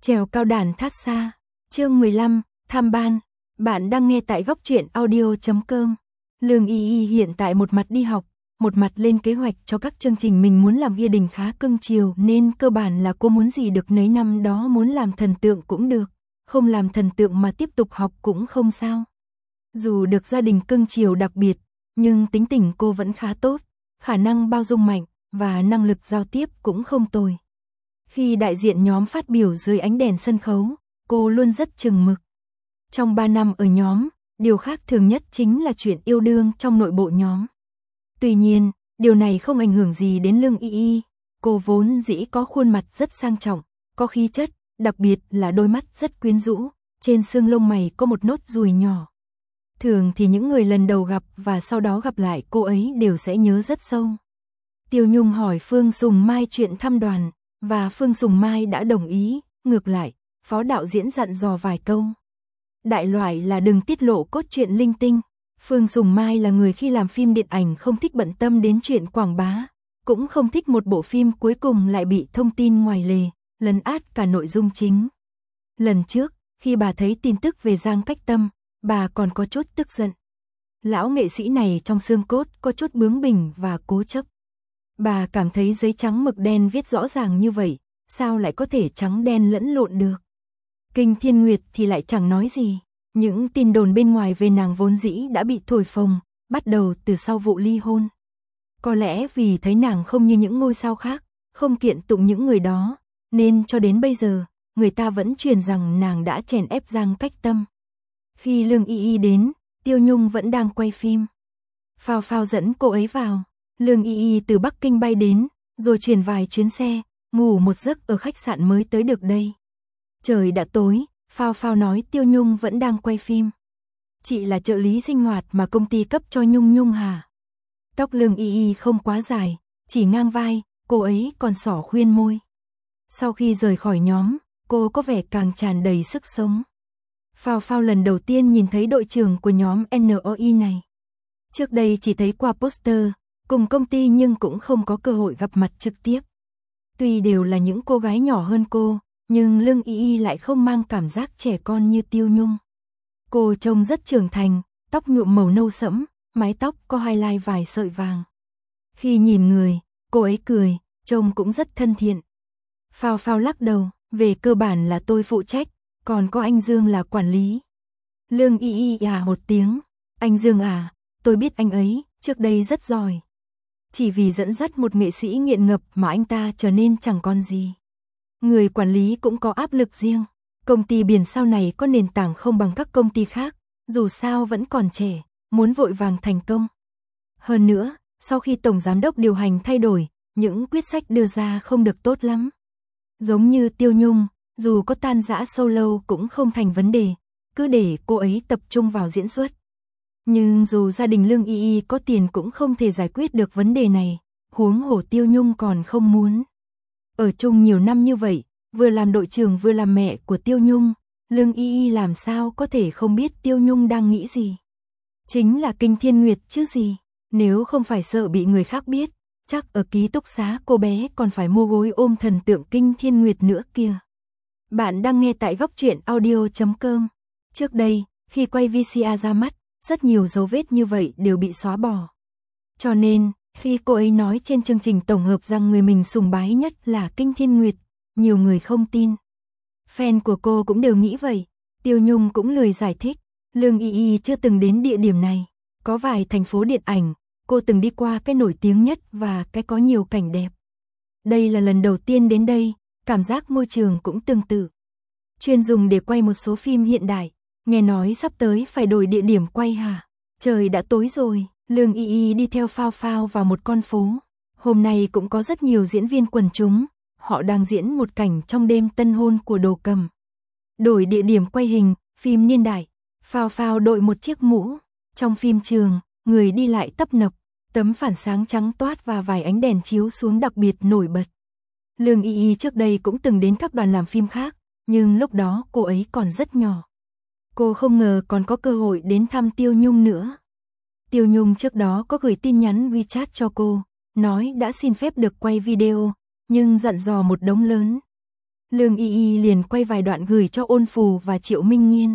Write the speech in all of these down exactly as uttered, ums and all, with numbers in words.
Trèo cao đàn thát xa, chương mười lăm, tham ban. Bạn đang nghe tại góc truyện audio chấm com. Lương Y Y hiện tại một mặt đi học, một mặt lên kế hoạch cho các chương trình mình muốn làm. Gia đình khá cưng chiều nên cơ bản là cô muốn gì được nấy. Năm đó muốn làm thần tượng cũng được, không làm thần tượng mà tiếp tục học cũng không sao. Dù được gia đình cưng chiều đặc biệt, nhưng tính tình cô vẫn khá tốt, khả năng bao dung mạnh và năng lực giao tiếp cũng không tồi. Khi đại diện nhóm phát biểu dưới ánh đèn sân khấu, cô luôn rất chừng mực. Trong ba năm ở nhóm, điều khác thường nhất chính là chuyện yêu đương trong nội bộ nhóm. Tuy nhiên, điều này không ảnh hưởng gì đến Lương Y Y. Cô vốn dĩ có khuôn mặt rất sang trọng, có khí chất, đặc biệt là đôi mắt rất quyến rũ, trên xương lông mày có một nốt ruồi nhỏ. Thường thì những người lần đầu gặp và sau đó gặp lại cô ấy đều sẽ nhớ rất sâu. Tiêu Nhung hỏi Phương Sùng Mai chuyện thăm đoàn, và Phương Sùng Mai đã đồng ý. Ngược lại, phó đạo diễn dặn dò vài câu. Đại loại là đừng tiết lộ cốt truyện linh tinh. Phương Sùng Mai là người khi làm phim điện ảnh không thích bận tâm đến chuyện quảng bá, cũng không thích một bộ phim cuối cùng lại bị thông tin ngoài lề lấn át cả nội dung chính. Lần trước, khi bà thấy tin tức về Giang Cách Tâm, bà còn có chút tức giận. Lão nghệ sĩ này trong xương cốt có chút bướng bỉnh và cố chấp. Bà cảm thấy giấy trắng mực đen viết rõ ràng như vậy, sao lại có thể trắng đen lẫn lộn được. Kinh Thiên Nguyệt thì lại chẳng nói gì. Những tin đồn bên ngoài về nàng vốn dĩ đã bị thổi phồng, bắt đầu từ sau vụ ly hôn. Có lẽ vì thấy nàng không như những ngôi sao khác, không kiện tụng những người đó, nên cho đến bây giờ, người ta vẫn truyền rằng nàng đã chèn ép Giang Cách Tâm. Khi Lương Y Y đến, Tiêu Nhung vẫn đang quay phim. Phao Phao dẫn cô ấy vào. Lương Y Y từ Bắc Kinh bay đến, rồi chuyển vài chuyến xe, ngủ một giấc ở khách sạn mới tới được đây. Trời đã tối, Phao Phao nói Tiêu Nhung vẫn đang quay phim. Chị là trợ lý sinh hoạt mà công ty cấp cho Nhung Nhung hả? Tóc Lương Y Y không quá dài, chỉ ngang vai, cô ấy còn xỏ khuyên môi. Sau khi rời khỏi nhóm, cô có vẻ càng tràn đầy sức sống. Phao Phao lần đầu tiên nhìn thấy đội trưởng của nhóm en o i này. Trước đây chỉ thấy qua poster, cùng công ty nhưng cũng không có cơ hội gặp mặt trực tiếp. Tuy đều là những cô gái nhỏ hơn cô, nhưng Lương Y Y lại không mang cảm giác trẻ con như Tiêu Nhung. Cô trông rất trưởng thành, tóc nhuộm màu nâu sẫm, mái tóc có highlight vài sợi vàng. Khi nhìn người, cô ấy cười, trông cũng rất thân thiện. Phao Phao lắc đầu, về cơ bản là tôi phụ trách, còn có anh Dương là quản lý. Lương Y Y à một tiếng, anh Dương à, tôi biết anh ấy, trước đây rất giỏi. Chỉ vì dẫn dắt một nghệ sĩ nghiện ngập mà anh ta trở nên chẳng còn gì. Người quản lý cũng có áp lực riêng. Công ty biển sau này có nền tảng không bằng các công ty khác, dù sao vẫn còn trẻ, muốn vội vàng thành công. Hơn nữa, sau khi tổng giám đốc điều hành thay đổi, những quyết sách đưa ra không được tốt lắm. Giống như Tiêu Nhung, dù có tan rã sâu lâu cũng không thành vấn đề, cứ để cô ấy tập trung vào diễn xuất. Nhưng dù gia đình Lương Y Y có tiền cũng không thể giải quyết được vấn đề này, huống hồ Tiêu Nhung còn không muốn. Ở chung nhiều năm như vậy, vừa làm đội trưởng vừa làm mẹ của Tiêu Nhung, Lương Y Y làm sao có thể không biết Tiêu Nhung đang nghĩ gì. Chính là Kinh Thiên Nguyệt chứ gì, nếu không phải sợ bị người khác biết, chắc ở ký túc xá cô bé còn phải mua gối ôm thần tượng Kinh Thiên Nguyệt nữa kia. Bạn đang nghe tại góc truyện audio chấm com. Trước đây, khi quay vê xê a ra mắt, rất nhiều dấu vết như vậy đều bị xóa bỏ. Cho nên, khi cô ấy nói trên chương trình tổng hợp rằng người mình sùng bái nhất là Kinh Thiên Nguyệt, nhiều người không tin. Fan của cô cũng đều nghĩ vậy. Tiêu Nhung cũng lười giải thích. Lương Y Y chưa từng đến địa điểm này. Có vài thành phố điện ảnh, cô từng đi qua cái nổi tiếng nhất và cái có nhiều cảnh đẹp. Đây là lần đầu tiên đến đây, cảm giác môi trường cũng tương tự. Chuyên dùng để quay một số phim hiện đại. Nghe nói sắp tới phải đổi địa điểm quay hả? Trời đã tối rồi. Lương Y Y đi theo Phao Phao vào một con phố. Hôm nay cũng có rất nhiều diễn viên quần chúng. Họ đang diễn một cảnh trong đêm tân hôn của Đồ Cầm. Đổi địa điểm quay hình, phim niên đại. Phao Phao đội một chiếc mũ. Trong phim trường, người đi lại tấp nập. Tấm phản sáng trắng toát và vài ánh đèn chiếu xuống đặc biệt nổi bật. Lương Y Y trước đây cũng từng đến các đoàn làm phim khác, nhưng lúc đó cô ấy còn rất nhỏ. Cô không ngờ còn có cơ hội đến thăm Tiêu Nhung nữa. Tiêu Nhung trước đó có gửi tin nhắn WeChat cho cô, nói đã xin phép được quay video, nhưng dặn dò một đống lớn. Lương Y Y liền quay vài đoạn gửi cho Ôn Phù và Triệu Minh Nhiên.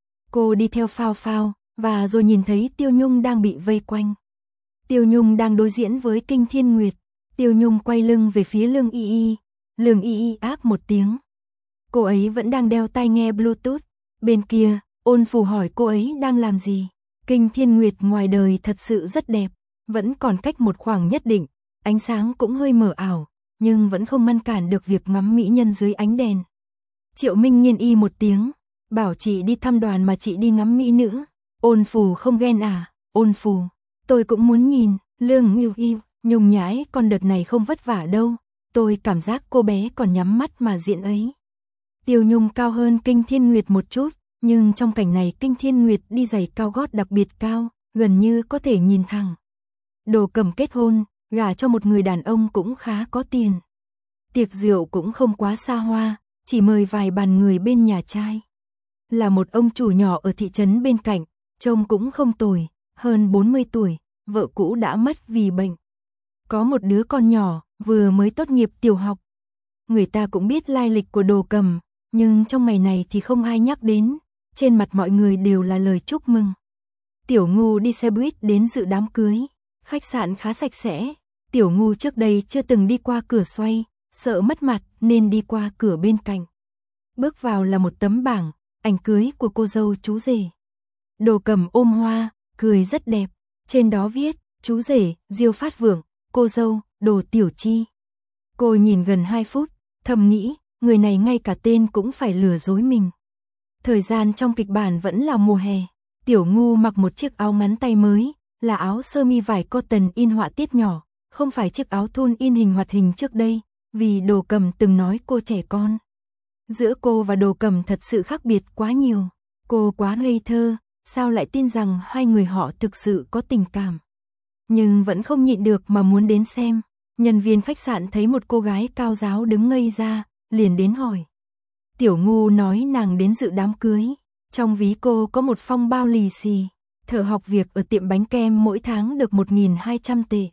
Cô đi theo phao phao, và rồi nhìn thấy Tiêu Nhung đang bị vây quanh. Tiêu Nhung đang đối diễn với Kinh Thiên Nguyệt. Tiêu Nhung quay lưng về phía Lương Y Y. Lương Y Y ác một tiếng. Cô ấy vẫn đang đeo tai nghe Bluetooth. Bên kia, Ôn Phù hỏi cô ấy đang làm gì. Kinh Thiên Nguyệt ngoài đời thật sự rất đẹp, vẫn còn cách một khoảng nhất định, ánh sáng cũng hơi mờ ảo, nhưng vẫn không ngăn cản được việc ngắm mỹ nhân dưới ánh đèn. Triệu Minh Nhiên y một tiếng, bảo chị đi thăm đoàn mà chị đi ngắm mỹ nữ. Ôn Phù không ghen à? Ôn Phù, tôi cũng muốn nhìn. Lương Y Y, nhung nhãi con đợt này không vất vả đâu, tôi cảm giác cô bé còn nhắm mắt mà diễn ấy. Tiêu Nhung cao hơn Kinh Thiên Nguyệt một chút, nhưng trong cảnh này Kinh Thiên Nguyệt đi giày cao gót đặc biệt cao, gần như có thể nhìn thẳng. Đồ Cầm kết hôn, gả cho một người đàn ông cũng khá có tiền. Tiệc rượu cũng không quá xa hoa, chỉ mời vài bàn người bên nhà trai. Là một ông chủ nhỏ ở thị trấn bên cạnh, trông cũng không tồi, hơn bốn mươi tuổi, vợ cũ đã mất vì bệnh. Có một đứa con nhỏ, vừa mới tốt nghiệp tiểu học. Người ta cũng biết lai lịch của Đồ Cầm, nhưng trong ngày này thì không ai nhắc đến, trên mặt mọi người đều là lời chúc mừng. Tiểu Ngu đi xe buýt đến dự đám cưới, khách sạn khá sạch sẽ. Tiểu Ngu trước đây chưa từng đi qua cửa xoay, sợ mất mặt nên đi qua cửa bên cạnh. Bước vào là một tấm bảng, ảnh cưới của cô dâu chú rể. Đồ Cầm ôm hoa, cười rất đẹp, trên đó viết, chú rể, Diêu Phát Vượng, cô dâu, Đồ Tiểu Chi. Cô nhìn gần hai phút, thầm nghĩ, người này ngay cả tên cũng phải lừa dối mình. Thời gian trong kịch bản vẫn là mùa hè, Tiểu Ngu mặc một chiếc áo ngắn tay mới, là áo sơ mi vải cotton in họa tiết nhỏ, không phải chiếc áo thun in hình hoạt hình trước đây, vì Đồ Cầm từng nói cô trẻ con. Giữa cô và Đồ Cầm thật sự khác biệt quá nhiều, cô quá ngây thơ, sao lại tin rằng hai người họ thực sự có tình cảm. Nhưng vẫn không nhịn được mà muốn đến xem. Nhân viên khách sạn thấy một cô gái cao ráo đứng ngây ra, liền đến hỏi. Tiểu Ngu nói nàng đến dự đám cưới, trong ví cô có một phong bao lì xì, thợ học việc ở tiệm bánh kem mỗi tháng được một nghìn hai trăm tệ.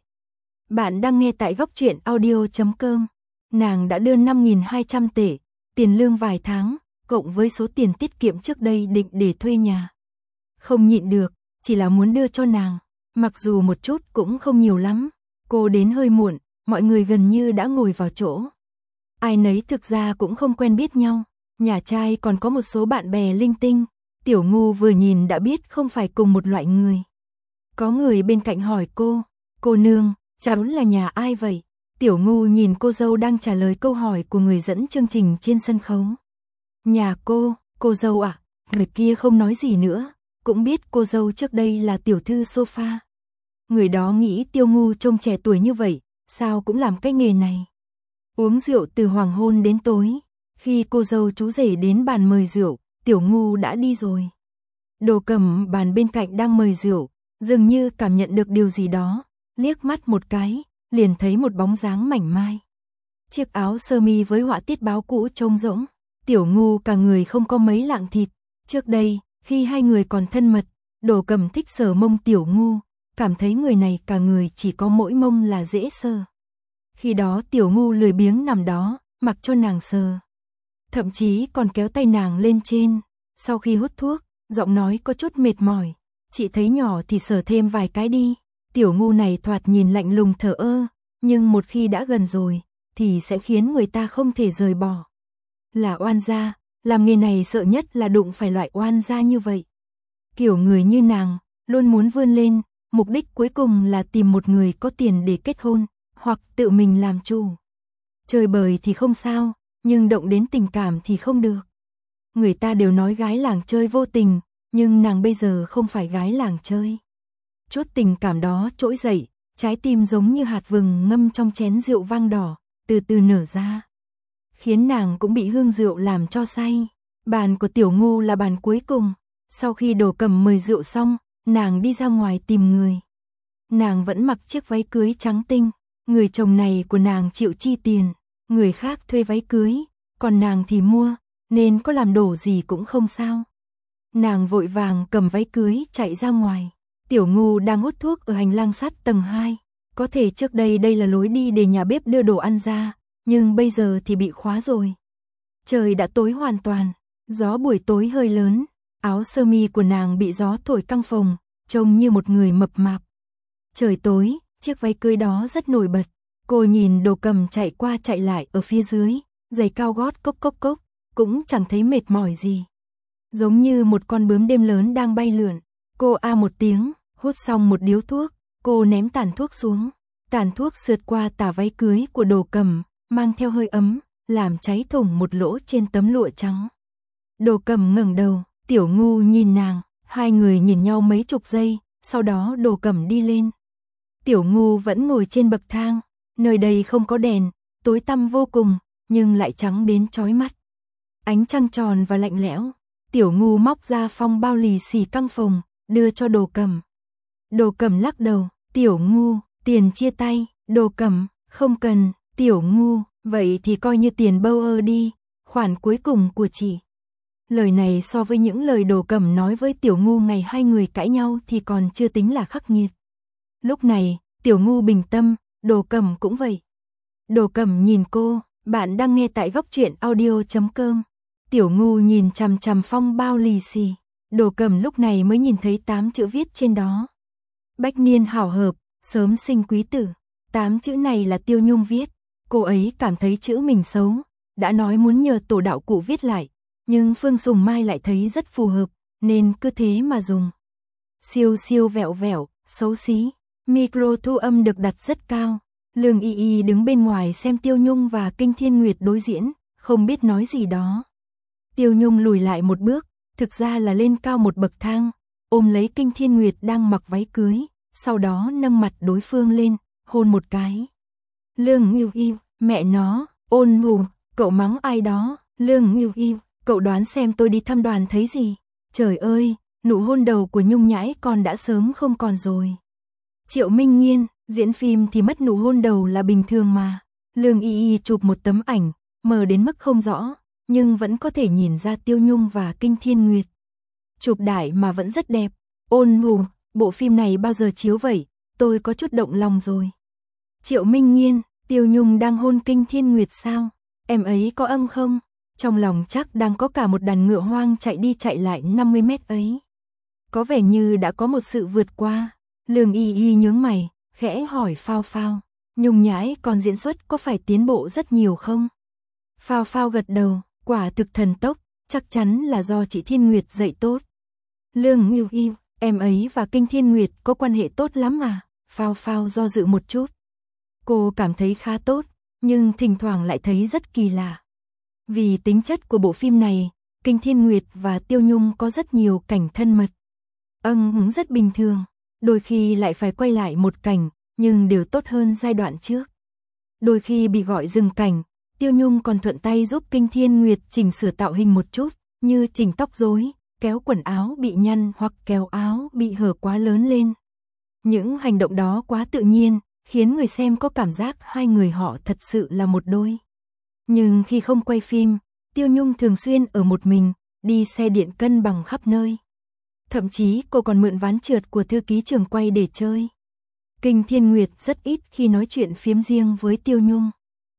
Bạn đang nghe tại góc truyện audio chấm com. Nàng đã đưa năm nghìn hai trăm tệ, tiền lương vài tháng, cộng với số tiền tiết kiệm trước đây định để thuê nhà. Không nhịn được, chỉ là muốn đưa cho nàng, mặc dù một chút cũng không nhiều lắm. Cô đến hơi muộn, mọi người gần như đã ngồi vào chỗ. Ai nấy thực ra cũng không quen biết nhau, nhà trai còn có một số bạn bè linh tinh. Tiểu Ngu vừa nhìn đã biết không phải cùng một loại người. Có người bên cạnh hỏi cô, cô nương, cháu là nhà ai vậy? Tiểu Ngu nhìn cô dâu đang trả lời câu hỏi của người dẫn chương trình trên sân khấu. Nhà cô, cô dâu ạ, à? Người kia không nói gì nữa, cũng biết cô dâu trước đây là tiểu thư sofa. Người đó nghĩ Tiêu Ngu trông trẻ tuổi như vậy, sao cũng làm cái nghề này. Uống rượu từ hoàng hôn đến tối, khi cô dâu chú rể đến bàn mời rượu, Tiểu Ngu đã đi rồi. Đồ Cầm bàn bên cạnh đang mời rượu, dường như cảm nhận được điều gì đó, liếc mắt một cái, liền thấy một bóng dáng mảnh mai. Chiếc áo sơ mi với họa tiết báo cũ trông rỗng, Tiểu Ngu cả người không có mấy lạng thịt. Trước đây, khi hai người còn thân mật, Đồ Cầm thích sờ mông Tiểu Ngu, cảm thấy người này cả người chỉ có mỗi mông là dễ sờ. Khi đó Tiểu Ngu lười biếng nằm đó, mặc cho nàng sờ. Thậm chí còn kéo tay nàng lên trên. Sau khi hút thuốc, giọng nói có chút mệt mỏi. Chị thấy nhỏ thì sờ thêm vài cái đi. Tiểu Ngu này thoạt nhìn lạnh lùng thờ ơ, nhưng một khi đã gần rồi, thì sẽ khiến người ta không thể rời bỏ. Là oan gia, làm nghề này sợ nhất là đụng phải loại oan gia như vậy. Kiểu người như nàng, luôn muốn vươn lên, mục đích cuối cùng là tìm một người có tiền để kết hôn, hoặc tự mình làm chủ. Chơi bời thì không sao, nhưng động đến tình cảm thì không được. Người ta đều nói gái làng chơi vô tình, nhưng nàng bây giờ không phải gái làng chơi. Chút tình cảm đó trỗi dậy, trái tim giống như hạt vừng ngâm trong chén rượu vang đỏ, từ từ nở ra. Khiến nàng cũng bị hương rượu làm cho say. Bàn của Tiểu Ngu là bàn cuối cùng. Sau khi Đồ Cầm mời rượu xong, nàng đi ra ngoài tìm người. Nàng vẫn mặc chiếc váy cưới trắng tinh. Người chồng này của nàng chịu chi tiền, người khác thuê váy cưới, còn nàng thì mua, nên có làm đổ gì cũng không sao. Nàng vội vàng cầm váy cưới chạy ra ngoài. Tiểu Ngu đang hút thuốc ở hành lang sắt tầng hai. Có thể trước đây đây là lối đi để nhà bếp đưa đồ ăn ra, nhưng bây giờ thì bị khóa rồi. Trời đã tối hoàn toàn, gió buổi tối hơi lớn, áo sơ mi của nàng bị gió thổi căng phồng, trông như một người mập mạp. Trời tối, chiếc váy cưới đó rất nổi bật. Cô nhìn Đồ Cầm chạy qua chạy lại ở phía dưới, giày cao gót cốc cốc cốc, cũng chẳng thấy mệt mỏi gì. Giống như một con bướm đêm lớn đang bay lượn. Cô a một tiếng, hút xong một điếu thuốc, cô ném tàn thuốc xuống. Tàn thuốc sượt qua tà váy cưới của Đồ Cầm, mang theo hơi ấm, làm cháy thủng một lỗ trên tấm lụa trắng. Đồ Cầm ngẩng đầu, Tiểu Ngu nhìn nàng, hai người nhìn nhau mấy chục giây, sau đó Đồ Cầm đi lên. Tiểu Ngu vẫn ngồi trên bậc thang, nơi đây không có đèn, tối tăm vô cùng, nhưng lại trắng đến chói mắt. Ánh trăng tròn và lạnh lẽo, Tiểu Ngu móc ra phong bao lì xì căng phồng, đưa cho Đồ Cầm. Đồ Cầm lắc đầu, Tiểu Ngu, tiền chia tay. Đồ Cầm, không cần. Tiểu Ngu, vậy thì coi như tiền bâu ơ đi, khoản cuối cùng của chị. Lời này so với những lời Đồ Cầm nói với Tiểu Ngu ngày hai người cãi nhau thì còn chưa tính là khắc nghiệt. Lúc này, Tiểu Ngu bình tâm, Đồ Cầm cũng vậy. Đồ Cầm nhìn cô, bạn đang nghe tại góc truyện audio chấm com. Tiểu Ngu nhìn chằm chằm phong bao lì xì. Đồ Cầm lúc này mới nhìn thấy tám chữ viết trên đó. Bách niên hảo hợp, sớm sinh quý tử. Tám chữ này là Tiêu Nhung viết. Cô ấy cảm thấy chữ mình xấu, đã nói muốn nhờ tổ đạo cụ viết lại, nhưng Phương Sùng Mai lại thấy rất phù hợp, nên cứ thế mà dùng. Siêu siêu vẹo vẹo, xấu xí. Micro thu âm được đặt rất cao. Lương Y Y đứng bên ngoài xem Tiêu Nhung và Kinh Thiên Nguyệt đối diễn, không biết nói gì đó. Tiêu Nhung lùi lại một bước, thực ra là lên cao một bậc thang, ôm lấy Kinh Thiên Nguyệt đang mặc váy cưới, sau đó nâng mặt đối phương lên, hôn một cái. Lương Ngưu Y, mẹ nó, ôn mù, cậu mắng ai đó. Lương Ngưu Y, cậu đoán xem tôi đi thăm đoàn thấy gì? Trời ơi, nụ hôn đầu của Nhung Nhãi con đã sớm không còn rồi. Triệu Minh Nghiên, diễn phim thì mất nụ hôn đầu là bình thường mà. Lương Y Y chụp một tấm ảnh, mờ đến mức không rõ, nhưng vẫn có thể nhìn ra Tiêu Nhung và Kinh Thiên Nguyệt. Chụp đại mà vẫn rất đẹp. Ôn mù, bộ phim này bao giờ chiếu vậy? Tôi có chút động lòng rồi. Triệu Minh Nghiên, Tiêu Nhung đang hôn Kinh Thiên Nguyệt sao? Em ấy có âm không? Trong lòng chắc đang có cả một đàn ngựa hoang chạy đi chạy lại năm mươi mét ấy. Có vẻ như đã có một sự vượt qua. Lương Y Y nhướng mày, khẽ hỏi Phao Phao, Nhung Nhãi còn diễn xuất có phải tiến bộ rất nhiều không? Phao Phao gật đầu, quả thực thần tốc, chắc chắn là do chị Thiên Nguyệt dạy tốt. Lương Y Y, em ấy và Kinh Thiên Nguyệt có quan hệ tốt lắm à? Phao Phao do dự một chút. Cô cảm thấy khá tốt, nhưng thỉnh thoảng lại thấy rất kỳ lạ. Vì tính chất của bộ phim này, Kinh Thiên Nguyệt và Tiêu Nhung có rất nhiều cảnh thân mật. Âng rất bình thường, đôi khi lại phải quay lại một cảnh, nhưng đều tốt hơn giai đoạn trước. Đôi khi bị gọi dừng cảnh, Tiêu Nhung còn thuận tay giúp Kinh Thiên Nguyệt chỉnh sửa tạo hình một chút, như chỉnh tóc rối, kéo quần áo bị nhăn hoặc kéo áo bị hở quá lớn lên. Những hành động đó quá tự nhiên, khiến người xem có cảm giác hai người họ thật sự là một đôi. Nhưng khi không quay phim, Tiêu Nhung thường xuyên ở một mình, đi xe điện cân bằng khắp nơi. Thậm chí cô còn mượn ván trượt của thư ký trường quay để chơi. Kinh Thiên Nguyệt rất ít khi nói chuyện phiếm riêng với Tiêu Nhung.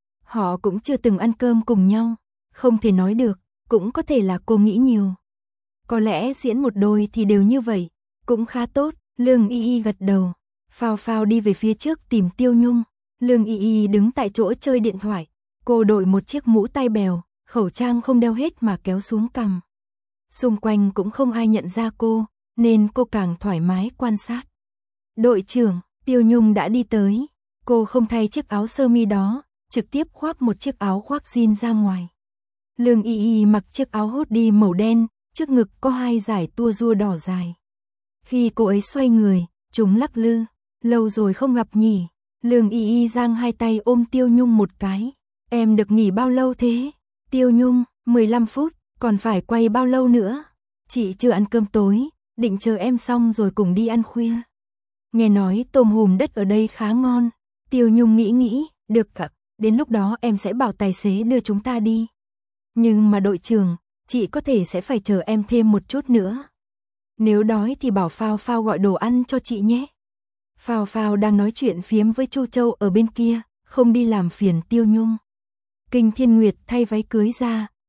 Họ cũng chưa từng ăn cơm cùng nhau, không thể nói được, cũng có thể là cô nghĩ nhiều. Có lẽ diễn một đôi thì đều như vậy, cũng khá tốt. Lương Y Y gật đầu, Phao Phao đi về phía trước tìm Tiêu Nhung. Lương Y Y đứng tại chỗ chơi điện thoại, cô đội một chiếc mũ tai bèo, khẩu trang không đeo hết mà kéo xuống cằm. Xung quanh cũng không ai nhận ra cô, nên cô càng thoải mái quan sát. Đội trưởng, Tiêu Nhung đã đi tới, cô không thay chiếc áo sơ mi đó, trực tiếp khoác một chiếc áo khoác jean ra ngoài. Lương Y Y mặc chiếc áo hoodie màu đen, trước ngực có hai dải tua rua đỏ dài. Khi cô ấy xoay người, chúng lắc lư, lâu rồi không gặp nhỉ. Lương Y Y giang hai tay ôm Tiêu Nhung một cái. Em được nghỉ bao lâu thế? Tiêu Nhung, mười lăm phút, còn phải quay bao lâu nữa? Chị chưa ăn cơm tối, định chờ em xong rồi cùng đi ăn khuya. Nghe nói tôm hùm đất ở đây khá ngon. Tiêu Nhung nghĩ nghĩ, được ạ, đến lúc đó em sẽ bảo tài xế đưa chúng ta đi. Nhưng mà đội trưởng, chị có thể sẽ phải chờ em thêm một chút nữa. Nếu đói thì bảo Phao Phao gọi đồ ăn cho chị nhé. Phao Phao đang nói chuyện phiếm với Chu Châu ở bên kia, không đi làm phiền Tiêu Nhung. Kinh Thiên Nguyệt thay váy cưới ra,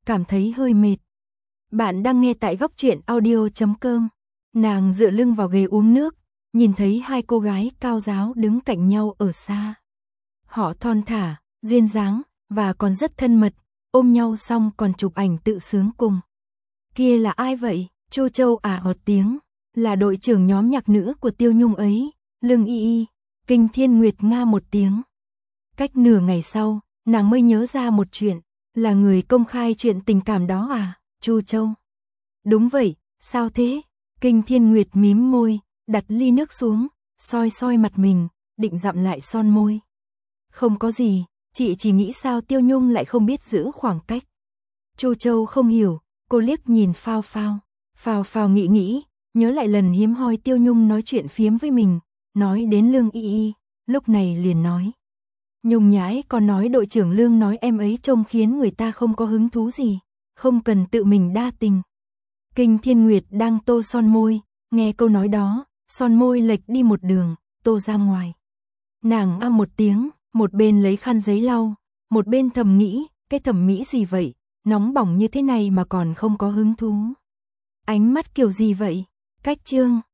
cảm thấy hơi mệt. Bạn đang nghe tại góc truyện audio chấm com. Nàng dựa lưng vào ghế uống nước, nhìn thấy hai cô gái cao ráo đứng cạnh nhau ở xa. Họ thon thả, duyên dáng, và còn rất thân mật, ôm nhau xong còn chụp ảnh tự sướng cùng. Kia là ai vậy? Chu Châu ả ọt tiếng, là đội trưởng nhóm nhạc nữ của Tiêu Nhung ấy, Lương Y Y. Kinh Thiên Nguyệt nga một tiếng. Cách nửa ngày sau, nàng mới nhớ ra một chuyện, là người công khai chuyện tình cảm đó à, Chu Châu. Đúng vậy, sao thế? Kinh Thiên Nguyệt mím môi, đặt ly nước xuống, soi soi mặt mình, định dặm lại son môi. Không có gì, chị chỉ nghĩ sao Tiêu Nhung lại không biết giữ khoảng cách. Chu Châu không hiểu, cô liếc nhìn Phao Phao. Phao Phao nghĩ nghĩ, nhớ lại lần hiếm hoi Tiêu Nhung nói chuyện phiếm với mình, nói đến Lương Y Y, lúc này liền nói. Nhung nhái còn nói đội trưởng Lương nói em ấy trông khiến người ta không có hứng thú gì, không cần tự mình đa tình. Kinh Thiên Nguyệt đang tô son môi, nghe câu nói đó, son môi lệch đi một đường, tô ra ngoài. Nàng a một tiếng, một bên lấy khăn giấy lau, một bên thầm nghĩ, cái thẩm mỹ gì vậy, nóng bỏng như thế này mà còn không có hứng thú. Ánh mắt kiểu gì vậy? Cách chương